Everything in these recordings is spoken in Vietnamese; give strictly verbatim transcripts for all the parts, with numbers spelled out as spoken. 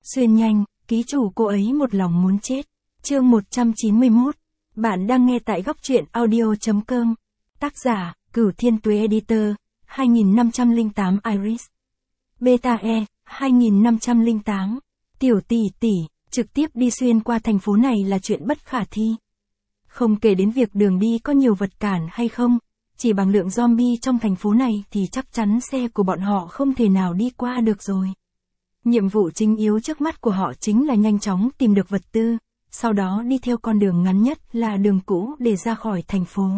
Xuyên nhanh, ký chủ cô ấy một lòng muốn chết. Chương một trăm chín mươi mốt. Bạn đang nghe tại góc truyện audio chấm com. Tác giả, Cửu Thiên Tuế Editor, hai năm không tám Iris. Beta E, hai năm không tám. Tiểu tỷ tỷ, trực tiếp đi xuyên qua thành phố này là chuyện bất khả thi. Không kể đến việc đường đi có nhiều vật cản hay không, chỉ bằng lượng zombie trong thành phố này thì chắc chắn xe của bọn họ không thể nào đi qua được rồi. Nhiệm vụ chính yếu trước mắt của họ chính là nhanh chóng tìm được vật tư, sau đó đi theo con đường ngắn nhất là đường cũ để ra khỏi thành phố.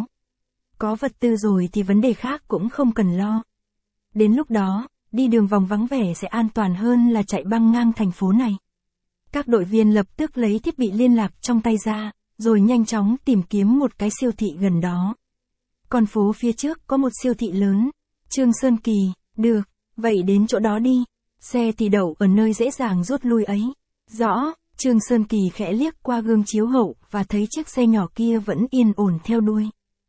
Có vật tư rồi thì vấn đề khác cũng không cần lo. Đến lúc đó, đi đường vòng vắng vẻ sẽ an toàn hơn là chạy băng ngang thành phố này. Các đội viên lập tức lấy thiết bị liên lạc trong tay ra, rồi nhanh chóng tìm kiếm một cái siêu thị gần đó. Con phố phía trước có một siêu thị lớn. Trương Sơn Kỳ, được, vậy đến chỗ đó đi. Xe thì đậu ở nơi dễ dàng rút lui ấy. Rõ, Trương Sơn Kỳ khẽ liếc qua gương chiếu hậu và thấy chiếc xe nhỏ kia vẫn yên ổn theo đuôi.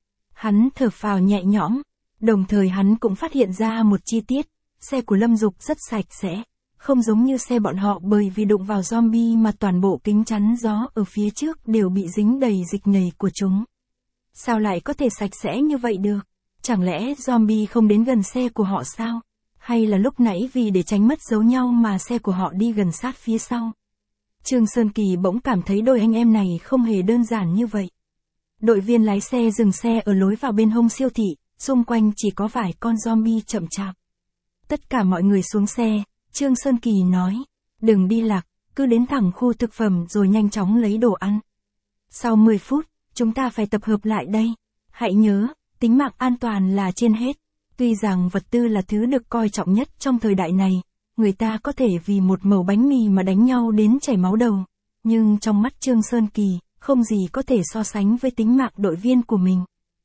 Hắn thở phào nhẹ nhõm, đồng thời hắn cũng phát hiện ra một chi tiết, xe của Lâm Dục rất sạch sẽ, không giống như xe bọn họ bởi vì đụng vào zombie mà toàn bộ kính chắn gió ở phía trước đều bị dính đầy dịch nhầy của chúng. Sao lại có thể sạch sẽ như vậy được? Chẳng lẽ zombie không đến gần xe của họ sao? Hay là lúc nãy vì để tránh mất dấu nhau mà xe của họ đi gần sát phía sau? Trương Sơn Kỳ bỗng cảm thấy đôi anh em này không hề đơn giản như vậy. Đội viên lái xe dừng xe ở lối vào bên hông siêu thị, xung quanh chỉ có vài con zombie chậm chạp. Tất cả mọi người xuống xe, Trương Sơn Kỳ nói, đừng đi lạc, cứ đến thẳng khu thực phẩm rồi nhanh chóng lấy đồ ăn. Sau mười phút, chúng ta phải tập hợp lại đây. Hãy nhớ, tính mạng an toàn là trên hết. Tuy rằng vật tư là thứ được coi trọng nhất trong thời đại này, người ta có thể vì một mẩu bánh mì mà đánh nhau đến chảy máu đầu. Nhưng trong mắt Trương Sơn Kỳ, không gì có thể so sánh với tính mạng đội viên của mình.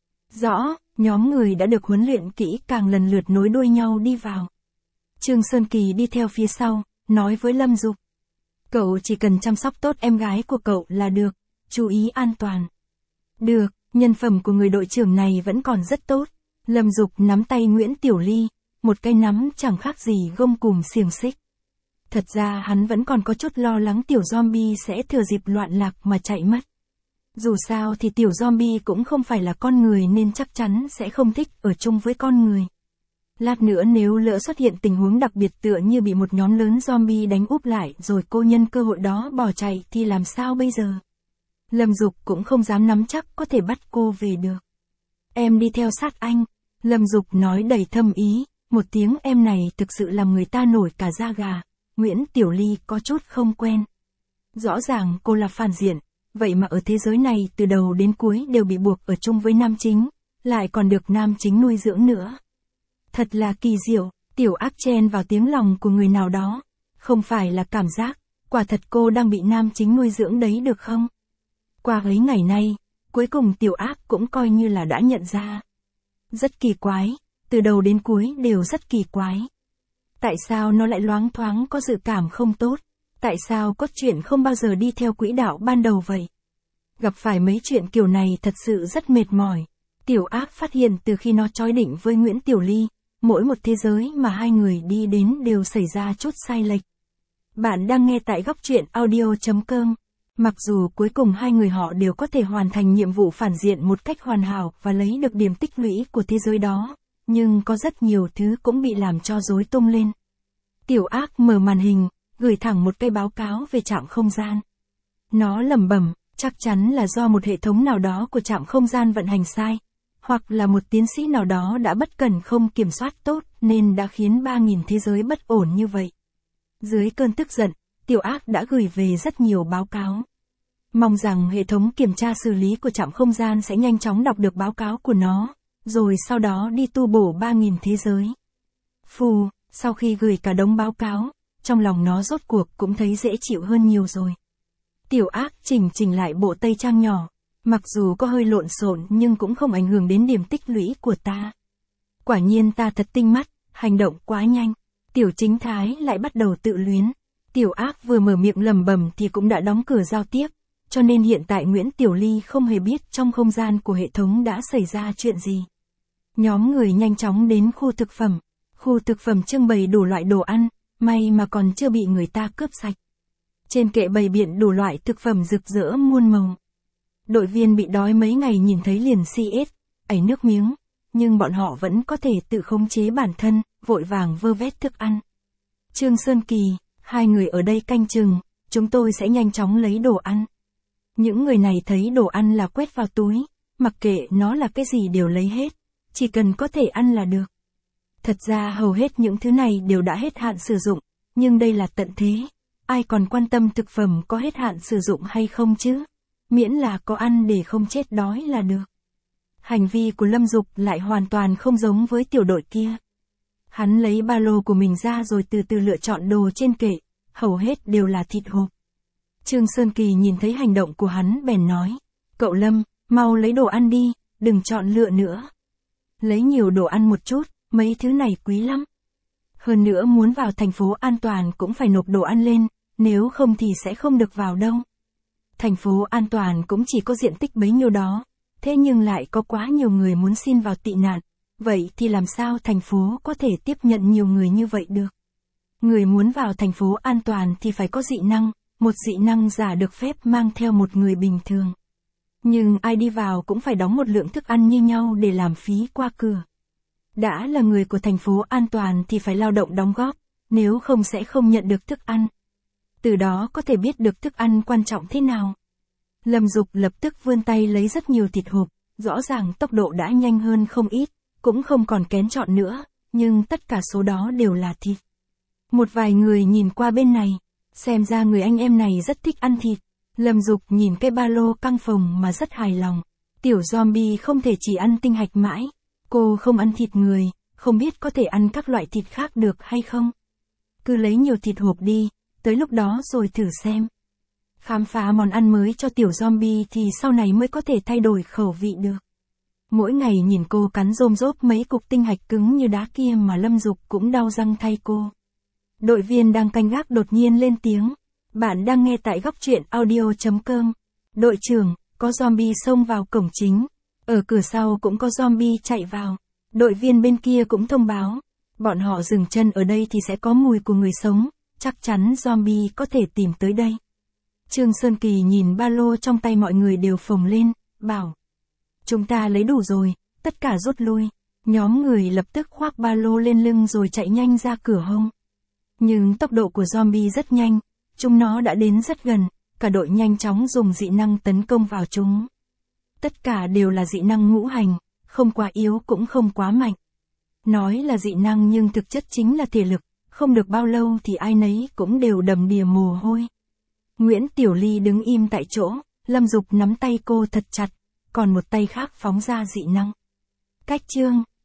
Rõ, nhóm người đã được huấn luyện kỹ càng lần lượt nối đuôi nhau đi vào. Trương Sơn Kỳ đi theo phía sau, nói với Lâm Dục. Cậu chỉ cần chăm sóc tốt em gái của cậu là được, chú ý an toàn. Được, nhân phẩm của người đội trưởng này vẫn còn rất tốt. Lâm Dục nắm tay Nguyễn Tiểu Ly, một cái nắm chẳng khác gì gông cùm xiềng xích. Thật ra hắn vẫn còn có chút lo lắng tiểu zombie sẽ thừa dịp loạn lạc mà chạy mất. Dù sao thì tiểu zombie cũng không phải là con người nên chắc chắn sẽ không thích ở chung với con người. Lát nữa nếu lỡ xuất hiện tình huống đặc biệt tựa như bị một nhóm lớn zombie đánh úp lại rồi cô nhân cơ hội đó bỏ chạy thì làm sao bây giờ? Lâm Dục cũng không dám nắm chắc có thể bắt cô về được. Em đi theo sát anh. Lâm Dục nói đầy thâm ý, một tiếng em này thực sự làm người ta nổi cả da gà. Nguyễn Tiểu Ly có chút không quen. Rõ ràng cô là phản diện, vậy mà ở thế giới này từ đầu đến cuối đều bị buộc ở chung với nam chính, lại còn được nam chính nuôi dưỡng nữa. Thật là kỳ diệu, tiểu ác chen vào tiếng lòng của người nào đó. Không phải là cảm giác, quả thật cô đang bị nam chính nuôi dưỡng đấy được không? Qua mấy ngày nay, cuối cùng tiểu ác cũng coi như là đã nhận ra. Rất kỳ quái, từ đầu đến cuối đều rất kỳ quái. Tại sao nó lại loáng thoáng có dự cảm không tốt? Tại sao cốt truyện không bao giờ đi theo quỹ đạo ban đầu vậy? Gặp phải mấy chuyện kiểu này thật sự rất mệt mỏi. Tiểu ác phát hiện từ khi nó chói định với Nguyễn Tiểu Ly, mỗi một thế giới mà hai người đi đến đều xảy ra chút sai lệch. Bạn đang nghe tại góc truyện audio chấm com. Mặc dù cuối cùng hai người họ đều có thể hoàn thành nhiệm vụ phản diện một cách hoàn hảo và lấy được điểm tích lũy của thế giới đó, nhưng có rất nhiều thứ cũng bị làm cho rối tung lên. Tiểu ác mở màn hình, gửi thẳng một cây báo cáo về trạm không gian. Nó lẩm bẩm, chắc chắn là do một hệ thống nào đó của trạm không gian vận hành sai, hoặc là một tiến sĩ nào đó đã bất cẩn không kiểm soát tốt nên đã khiến ba nghìn thế giới bất ổn như vậy. Dưới cơn tức giận, tiểu ác đã gửi về rất nhiều báo cáo. Mong rằng hệ thống kiểm tra xử lý của trạm không gian sẽ nhanh chóng đọc được báo cáo của nó, rồi sau đó đi tu bổ ba nghìn thế giới. Phù, sau khi gửi cả đống báo cáo, trong lòng nó rốt cuộc cũng thấy dễ chịu hơn nhiều rồi. Tiểu ác chỉnh chỉnh lại bộ tây trang nhỏ, mặc dù có hơi lộn xộn nhưng cũng không ảnh hưởng đến điểm tích lũy của ta. Quả nhiên ta thật tinh mắt, hành động quá nhanh. Tiểu chính thái lại bắt đầu tự luyến. Tiểu ác vừa mở miệng lẩm bẩm thì cũng đã đóng cửa giao tiếp, cho nên hiện tại Nguyễn Tiểu Ly không hề biết trong không gian của hệ thống đã xảy ra chuyện gì. Nhóm người nhanh chóng đến khu thực phẩm. Khu thực phẩm trưng bày đủ loại đồ ăn, may mà còn chưa bị người ta cướp sạch. Trên kệ bày biện đủ loại thực phẩm rực rỡ muôn màu. Đội viên bị đói mấy ngày nhìn thấy liền si ết, ảy nước miếng, nhưng bọn họ vẫn có thể tự khống chế bản thân, vội vàng vơ vét thức ăn. Trương Sơn Kỳ, hai người ở đây canh chừng, chúng tôi sẽ nhanh chóng lấy đồ ăn. Những người này thấy đồ ăn là quét vào túi, mặc kệ nó là cái gì đều lấy hết, chỉ cần có thể ăn là được. Thật ra hầu hết những thứ này đều đã hết hạn sử dụng, nhưng đây là tận thế, ai còn quan tâm thực phẩm có hết hạn sử dụng hay không chứ? Miễn là có ăn để không chết đói là được. Hành vi của Lâm Dục lại hoàn toàn không giống với tiểu đội kia. Hắn lấy ba lô của mình ra rồi từ từ lựa chọn đồ trên kệ, hầu hết đều là thịt hộp. Trương Sơn Kỳ nhìn thấy hành động của hắn bèn nói, cậu Lâm, mau lấy đồ ăn đi, đừng chọn lựa nữa. Lấy nhiều đồ ăn một chút, mấy thứ này quý lắm. Hơn nữa muốn vào thành phố an toàn cũng phải nộp đồ ăn lên, nếu không thì sẽ không được vào đâu. Thành phố an toàn cũng chỉ có diện tích bấy nhiêu đó, thế nhưng lại có quá nhiều người muốn xin vào tị nạn, vậy thì làm sao thành phố có thể tiếp nhận nhiều người như vậy được? Người muốn vào thành phố an toàn thì phải có dị năng, một dị năng giả được phép mang theo một người bình thường. Nhưng ai đi vào cũng phải đóng một lượng thức ăn như nhau để làm phí qua cửa. Đã là người của thành phố an toàn thì phải lao động đóng góp, nếu không sẽ không nhận được thức ăn. Từ đó có thể biết được thức ăn quan trọng thế nào. Lâm Dục lập tức vươn tay lấy rất nhiều thịt hộp, rõ ràng tốc độ đã nhanh hơn không ít, cũng không còn kén chọn nữa, nhưng tất cả số đó đều là thịt. Một vài người nhìn qua bên này, xem ra người anh em này rất thích ăn thịt. Lâm Dục nhìn cái ba lô căng phồng mà rất hài lòng. Tiểu zombie không thể chỉ ăn tinh hạch mãi. Cô không ăn thịt người, không biết có thể ăn các loại thịt khác được hay không. Cứ lấy nhiều thịt hộp đi, tới lúc đó rồi thử xem. Khám phá món ăn mới cho tiểu zombie thì sau này mới có thể thay đổi khẩu vị được. Mỗi ngày nhìn cô cắn rôm rốp mấy cục tinh hạch cứng như đá kia mà Lâm Dục cũng đau răng thay cô. Đội viên đang canh gác đột nhiên lên tiếng. Bạn đang nghe tại góc truyện audio chấm com. Đội trưởng, có zombie xông vào cổng chính. Ở cửa sau cũng có zombie chạy vào. Đội viên bên kia cũng thông báo. Bọn họ dừng chân ở đây thì sẽ có mùi của người sống. Chắc chắn zombie có thể tìm tới đây. Trương Sơn Kỳ nhìn ba lô trong tay mọi người đều phồng lên, bảo. Chúng ta lấy đủ rồi, tất cả rút lui. Nhóm người lập tức khoác ba lô lên lưng rồi chạy nhanh ra cửa hông. Nhưng tốc độ của zombie rất nhanh. Chúng nó đã đến rất gần, cả đội nhanh chóng dùng dị năng tấn công vào chúng. Tất cả đều là dị năng ngũ hành, không quá yếu cũng không quá mạnh. Nói là dị năng nhưng thực chất chính là thể lực, không được bao lâu thì ai nấy cũng đều đầm đìa mồ hôi. Nguyễn Tiểu Ly đứng im tại chỗ, Lâm Dục nắm tay cô thật chặt, còn một tay khác phóng ra dị năng. Cách chương